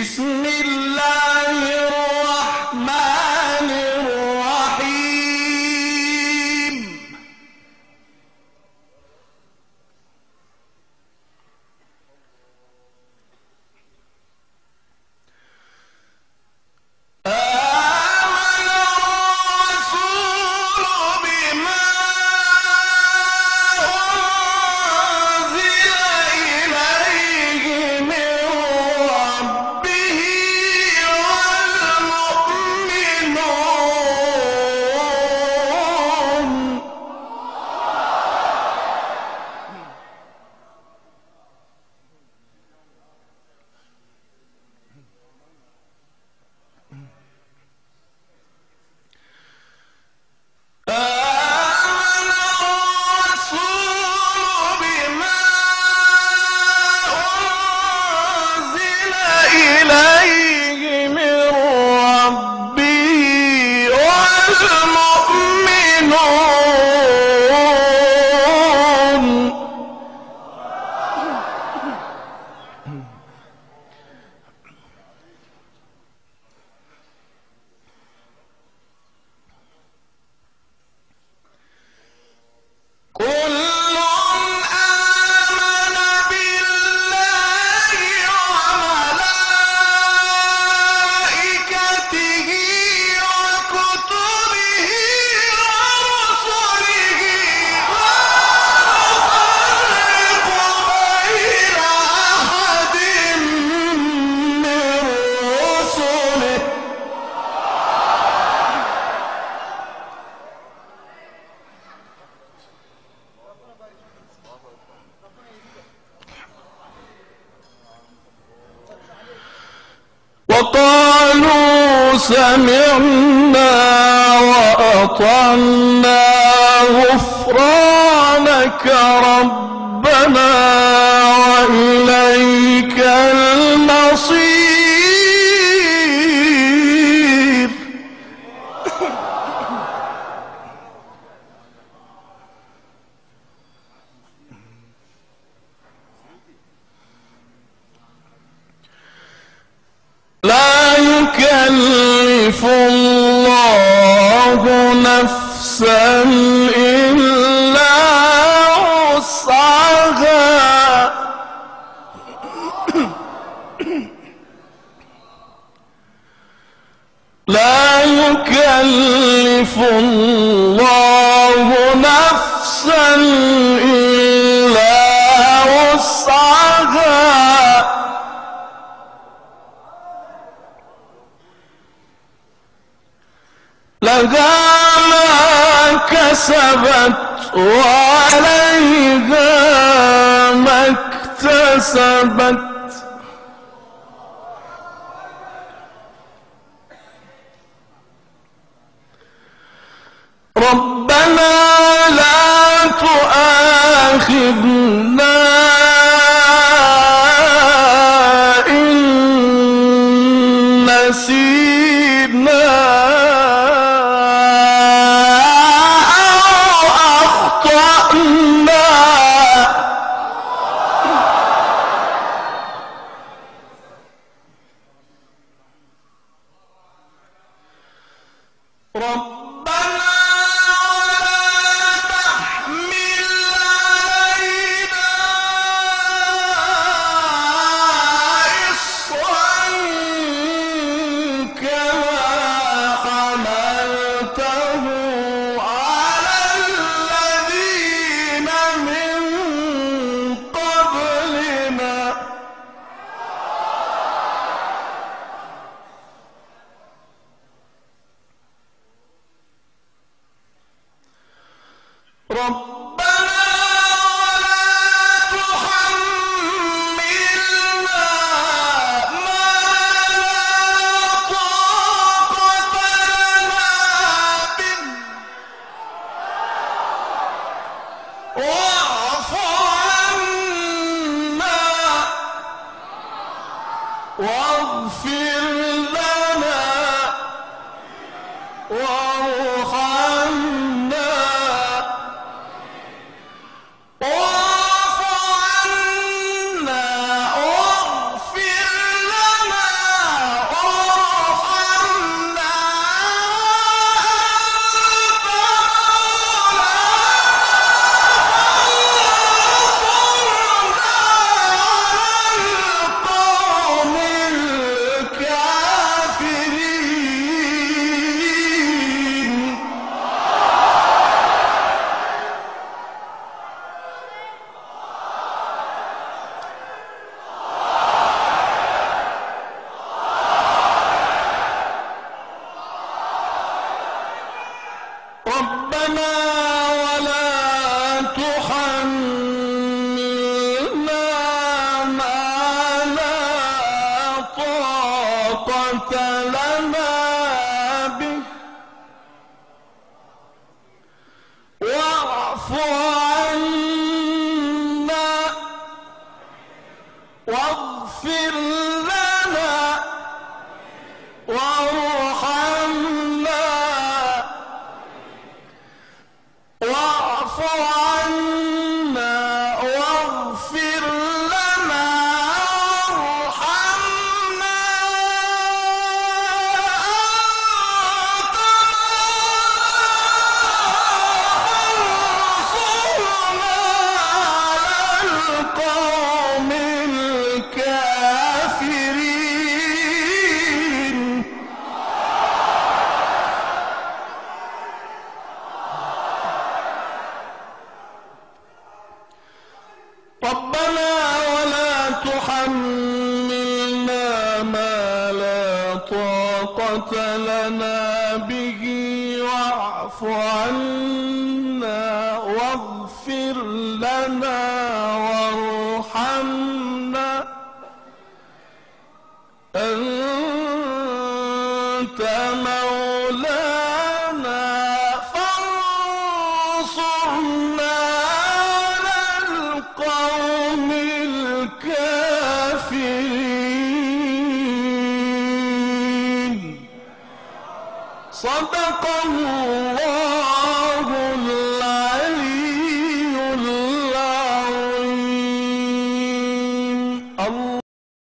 بسم الله الرحمن الرحيم وقالوا سمعنا وأطعنا غفرانك ربنا وإليك المصير لا يكلف الله نفسا إلا وسعها لا يكلف الله نفسا إلا وسعها لها ما كسبت وعليها ما اكتسبت ربنا لا تؤاخذنا إن نسينا واغفر لنا وارحمنا واعف عنا واغفر لنا لنا به واعف عنا واغفر لنا وارحمنا واعف عنا واغفر لنا وارحمنا القوم الكافرين. ربنا ولا تحملنا ما لا طاقة لنا به واعف عنا واغفر لنا وارحمنا أنت مولانا فانصرنا على القوم الكافرين. صدق الله